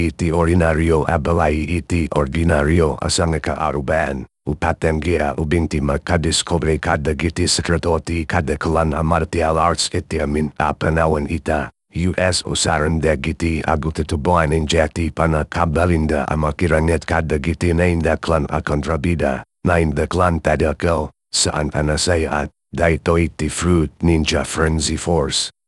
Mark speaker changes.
Speaker 1: iti ordinaryo abalay iti ordinaryo asang kaaruban. Upaten gia ubing ti makadiskobre kada giti sekretoti kada kalan martial arts iti amin apanawan ita. US usaran de giti agutitubuan injecti panakabalinda amakiranget kada giti na indaklan akontrabida. Na indaklan tadakal, saan panasayat, daito iti fruit ninja frenzy force.